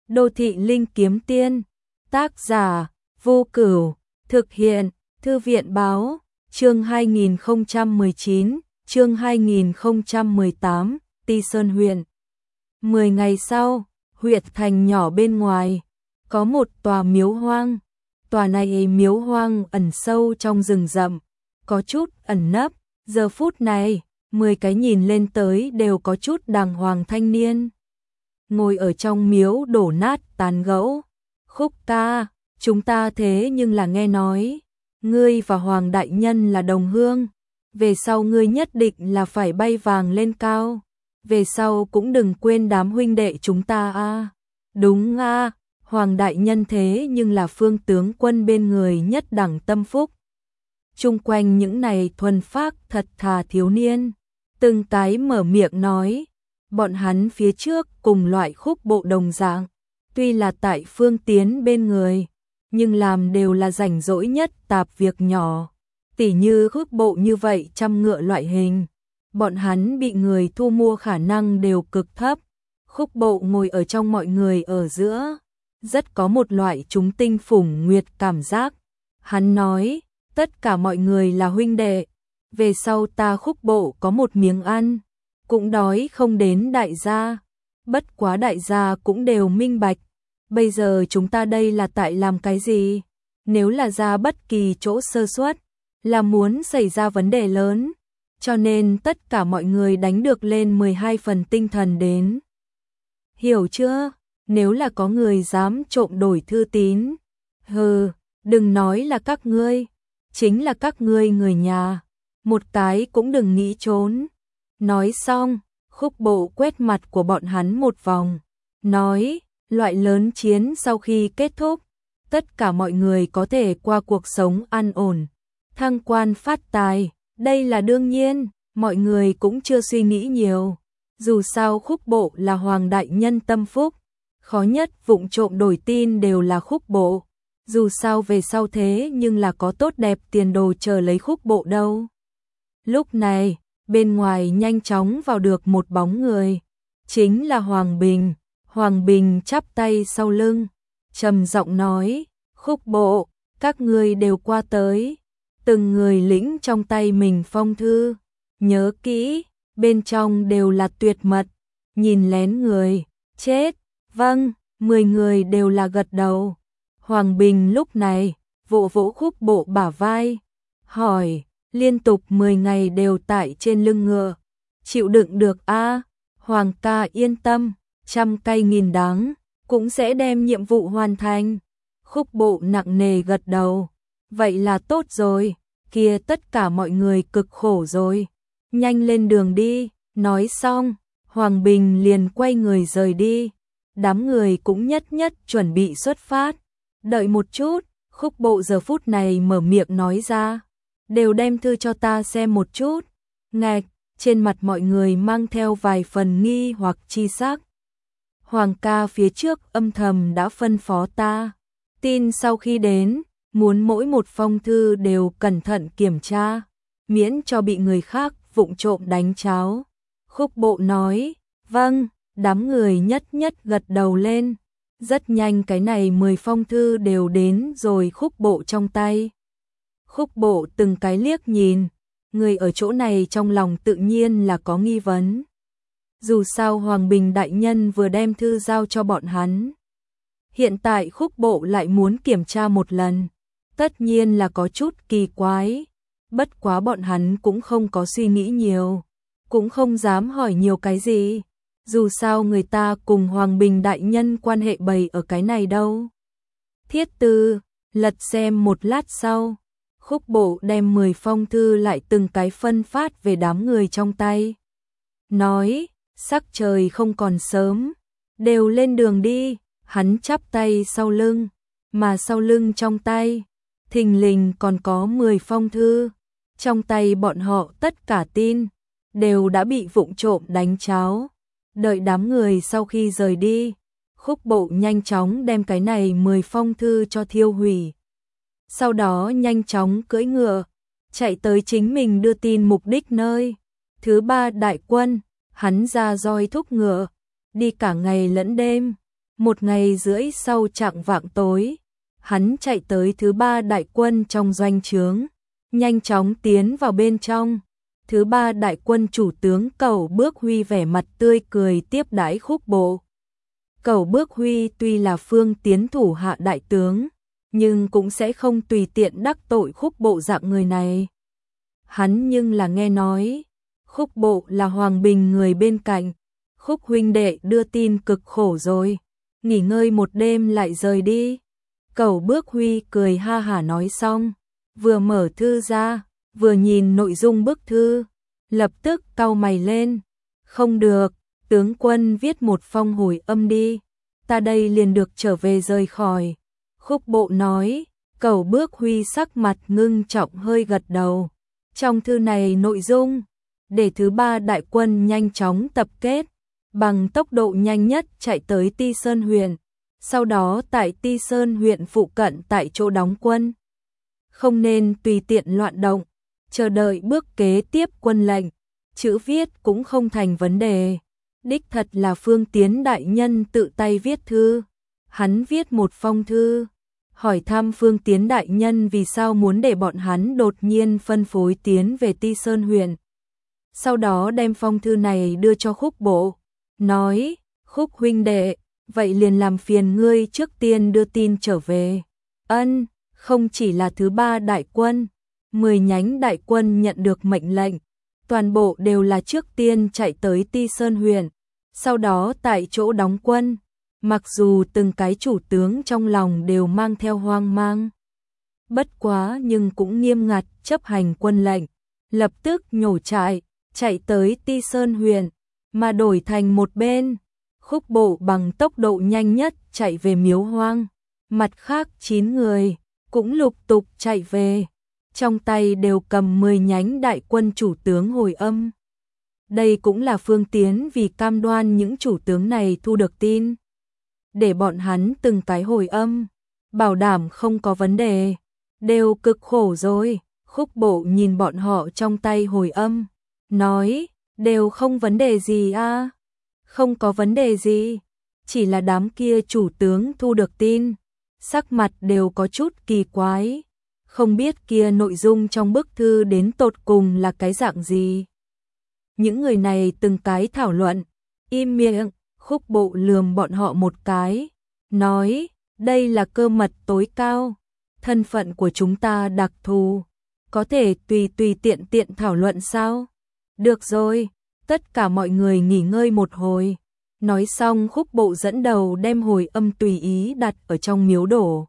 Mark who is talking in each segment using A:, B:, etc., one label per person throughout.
A: Đô thị linh kiếm tiên. Tác giả Vô Cửu. Thực hiện Thư viện báo. Chương 2019, chương 2018, Ti Sơn huyện. 10 ngày sau, huyện thành nhỏ bên ngoài, có một tòa miếu hoang. Tòa này miếu hoang ẩn sâu trong rừng rậm, có chút ẩn nấp. Giờ phút này, 10 cái nhìn lên tới đều có chút đàng hoàng thanh niên. Ngồi ở trong miếu đổ nát tàn gẫu. Khúc ca, chúng ta thế nhưng là nghe nói, ngươi và Hoàng đại nhân là đồng hương, về sau ngươi nhất định là phải bay vàng lên cao, về sau cũng đừng quên đám huynh đệ chúng ta a. Đúng a, Hoàng đại nhân thế nhưng là phương tướng quân bên người nhất đẳng tâm phúc. Chung quanh những này thuần phác thật thà thiếu niên, từng cái mở miệng nói, bọn hắn phía trước cùng loại khúc bộ đồng dạng, tuy là tại phương tiến bên người, nhưng làm đều là rảnh rỗi nhất tạp việc nhỏ, tỉ như khúc bộ như vậy trăm ngựa loại hình, bọn hắn bị người thu mua khả năng đều cực thấp. Khúc bộ ngồi ở trong mọi người ở giữa, rất có một loại chúng tinh phủng nguyệt cảm giác. Hắn nói, tất cả mọi người là huynh đệ, về sau ta khúc bộ có một miếng ăn, cũng đói không đến đại gia, bất quá đại gia cũng đều minh bạch. Bây giờ chúng ta đây là tại làm cái gì? Nếu là ra bất kỳ chỗ sơ suất, là muốn xảy ra vấn đề lớn, cho nên tất cả mọi người đánh được lên 12 phần tinh thần đến. Hiểu chưa? Nếu là có người dám trộm đổi thư tín, hừ, đừng nói là các ngươi, chính là các ngươi người nhà, một cái cũng đừng nghĩ trốn. Nói xong, khúc bộ quét mặt của bọn hắn một vòng, nói, loại lớn chiến sau khi kết thúc, tất cả mọi người có thể qua cuộc sống an ổn, thăng quan phát tài, đây là đương nhiên, mọi người cũng chưa suy nghĩ nhiều. Dù sao khúc bộ là Hoàng đại nhân tâm phúc, khó nhất vụng trộm đổi tin đều là khúc bộ, dù sao về sau thế nhưng là có tốt đẹp tiền đồ chờ lấy khúc bộ đâu. Lúc này, bên ngoài nhanh chóng vào được một bóng người, chính là Hoàng Bình. Hoàng Bình chắp tay sau lưng, trầm giọng nói, khúc bộ, các ngươi đều qua tới, từng người lĩnh trong tay mình phong thư, nhớ kỹ, bên trong đều là tuyệt mật, nhìn lén người, chết, vâng, 10 người đều là gật đầu. Hoàng Bình lúc này, vỗ vỗ khúc bộ bả vai, hỏi, liên tục 10 ngày đều tại trên lưng ngựa, chịu đựng được a? Hoàng ca yên tâm, trăm cây nghìn đắng, cũng sẽ đem nhiệm vụ hoàn thành. Khúc bộ nặng nề gật đầu, vậy là tốt rồi, kia tất cả mọi người cực khổ rồi, nhanh lên đường đi. Nói xong, Hoàng Bình liền quay người rời đi, đám người cũng nhất nhất chuẩn bị xuất phát. Đợi một chút, khúc bộ giờ phút này mở miệng nói ra, đều đem thư cho ta xem một chút. Ngạch, trên mặt mọi người mang theo vài phần nghi hoặc chi sắc. Hoàng ca phía trước âm thầm đã phân phó ta, tin sau khi đến, muốn mỗi một phong thư đều cẩn thận kiểm tra, miễn cho bị người khác vụng trộm đánh cháo. Khúc bộ nói, vâng, đám người nhất nhất gật đầu lên. Rất nhanh cái này 10 phong thư đều đến rồi khúc bộ trong tay. Khúc bộ từng cái liếc nhìn, người ở chỗ này trong lòng tự nhiên là có nghi vấn. Dù sao Hoàng Bình đại nhân vừa đem thư giao cho bọn hắn, hiện tại khúc bộ lại muốn kiểm tra một lần, tất nhiên là có chút kỳ quái. Bất quá bọn hắn cũng không có suy nghĩ nhiều, cũng không dám hỏi nhiều cái gì. Dù sao người ta cùng Hoàng Bình đại nhân quan hệ bày ở cái này đâu. Thiết tư, lật xem một lát sau, khúc bộ đem 10 phong thư lại từng cái phân phát về đám người trong tay. Nói, sắc trời không còn sớm, đều lên đường đi. Hắn chắp tay sau lưng, mà sau lưng trong tay, thình lình còn có 10 phong thư. Trong tay bọn họ tất cả tin, đều đã bị vụng trộm đánh cháo. Đợi đám người sau khi rời đi, khúc bộ nhanh chóng đem cái này 10 phong thư cho thiêu hủy. Sau đó nhanh chóng cưỡi ngựa, chạy tới chính mình đưa tin mục đích nơi. Thứ 3 đại quân, hắn ra roi thúc ngựa, đi cả ngày lẫn đêm. 1 ngày rưỡi sau chạng vạng tối, hắn chạy tới thứ 3 đại quân trong doanh trướng, nhanh chóng tiến vào bên trong. Thứ 3 đại quân chủ tướng Cẩu Bước Huy vẻ mặt tươi cười tiếp đãi Khúc Bộ. Cẩu Bước Huy tuy là Phương Tiến thủ hạ đại tướng, nhưng cũng sẽ không tùy tiện đắc tội Khúc Bộ dạng người này. Hắn nhưng là nghe nói, Khúc Bộ là Hoàng Bình người bên cạnh, Khúc huynh đệ đưa tin cực khổ rồi, nghỉ ngơi một đêm lại rời đi. Cẩu Bước Huy cười ha hả nói xong, vừa mở thư ra, vừa nhìn nội dung bức thư, lập tức cau mày lên. Không được, tướng quân viết một phong hồi âm đi, ta đây liền được trở về rời khỏi. Khúc Bộ nói. Cẩu Bước Huy sắc mặt ngưng trọng hơi gật đầu. Trong thư này nội dung, để thứ 3 đại quân nhanh chóng tập kết, bằng tốc độ nhanh nhất chạy tới Ti Sơn huyện, sau đó tại Ti Sơn huyện phụ cận tại chỗ đóng quân. Không nên tùy tiện loạn động, chờ đợi bước kế tiếp quân lệnh, chữ viết cũng không thành vấn đề. Đích thật là Phương Tiến đại nhân tự tay viết thư. Hắn viết một phong thư, hỏi thăm Phương Tiến đại nhân vì sao muốn để bọn hắn đột nhiên phân phối tiến về Ti Sơn huyện. Sau đó đem phong thư này đưa cho Khúc Bộ, nói, Khúc huynh đệ, vậy liền làm phiền ngươi trước tiên đưa tin trở về. Ân, không chỉ là thứ 3 đại quân, 10 nhánh đại quân nhận được mệnh lệnh, toàn bộ đều là trước tiên chạy tới Ti Sơn huyện, sau đó tại chỗ đóng quân. Mặc dù từng cái chủ tướng trong lòng đều mang theo hoang mang, bất quá nhưng cũng nghiêm ngặt chấp hành quân lệnh, lập tức nhổ trại, chạy tới Ti Sơn huyện, mà đổi thành một bên, Khúc Bộ bằng tốc độ nhanh nhất chạy về Miếu Hoang, mặt khác 9 người cũng lục tục chạy về, trong tay đều cầm 10 nhánh đại quân chủ tướng hồi âm. Đây cũng là Phương Tiến vì cam đoan những chủ tướng này thu được tin, để bọn hắn từng cái hồi âm, bảo đảm không có vấn đề. Đều cực khổ rồi. Khúc Bộ nhìn bọn họ trong tay hồi âm, nói, đều không vấn đề gì à? Không có vấn đề gì, chỉ là đám kia chủ tướng thu được tin, sắc mặt đều có chút kỳ quái, không biết kia nội dung trong bức thư đến tột cùng là cái dạng gì. Những người này từng cái thảo luận, im miệng. Khúc Bộ lườm bọn họ một cái, nói, đây là cơ mật tối cao, thân phận của chúng ta đặc thù, có thể tùy tiện thảo luận sao? Được rồi, tất cả mọi người nghỉ ngơi một hồi. Nói xong Khúc Bộ dẫn đầu đem hồi âm tùy ý đặt ở trong miếu đổ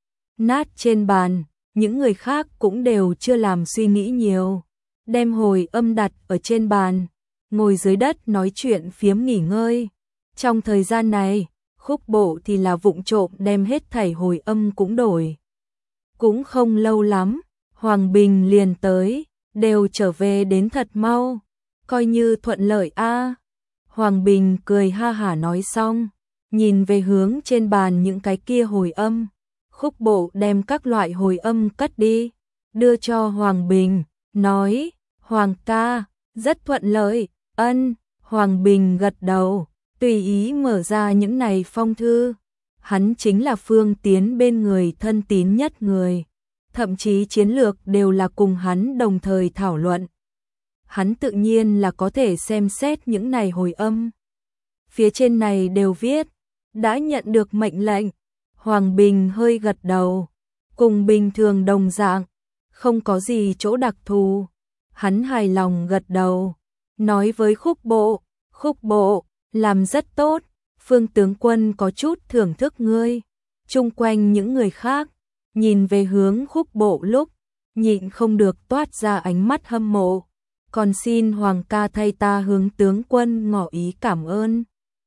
A: nát trên bàn, những người khác cũng đều chưa làm suy nghĩ nhiều, đem hồi âm đặt ở trên bàn, ngồi dưới đất nói chuyện phiếm nghỉ ngơi. Trong thời gian này, Khúc Bộ thì là vụng trộm đem hết thảy hồi âm cũng đổi. Cũng không lâu lắm, Hoàng Bình liền tới, đều trở về đến thật mau, coi như thuận lợi a. Hoàng Bình cười ha hả nói xong, nhìn về hướng trên bàn những cái kia hồi âm, Khúc Bộ đem các loại hồi âm cất đi, đưa cho Hoàng Bình, nói, Hoàng ca, rất thuận lợi. Ân. Hoàng Bình gật đầu, tùy ý mở ra những này phong thư. Hắn chính là Phương Tiến bên người thân tín nhất người, thậm chí chiến lược đều là cùng hắn đồng thời thảo luận. Hắn tự nhiên là có thể xem xét những này hồi âm. Phía trên này đều viết, đã nhận được mệnh lệnh. Hoàng Bình hơi gật đầu, cùng bình thường đồng dạng, không có gì chỗ đặc thù. Hắn hài lòng gật đầu, nói với Khúc Bộ, Khúc Bộ, làm rất tốt, Phương tướng quân có chút thưởng thức ngươi. Chung quanh những người khác, nhìn về hướng Khúc Bộ lúc, nhịn không được toát ra ánh mắt hâm mộ. Còn xin Hoàng ca thay ta hướng tướng quân ngỏ ý cảm ơn.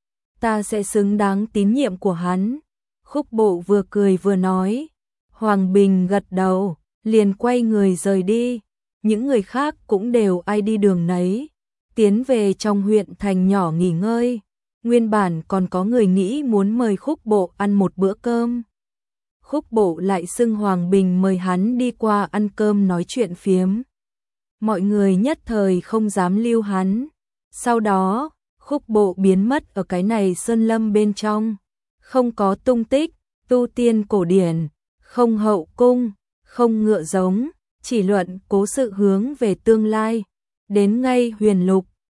A: Ta sẽ xứng đáng tín nhiệm của hắn. Khúc Bộ vừa cười vừa nói. Hoàng Bình gật đầu, liền quay người rời đi. Những người khác cũng đều ai đi đường nấy, tiến về trong huyện thành nhỏ nghỉ ngơi. Nguyên bản còn có người nghĩ muốn mời Khúc Bộ ăn một bữa cơm. Khúc Bộ lại xưng Hoàng Bình mời hắn đi qua ăn cơm nói chuyện phiếm. Mọi người nhất thời không dám lưu hắn. Sau đó, Khúc Bộ biến mất ở cái này sơn lâm bên trong. không có tung tích, tu tiên cổ điển, không hậu cung, không ngựa giống, chỉ luận cố sự hướng về tương lai. Đến ngay huyền lục,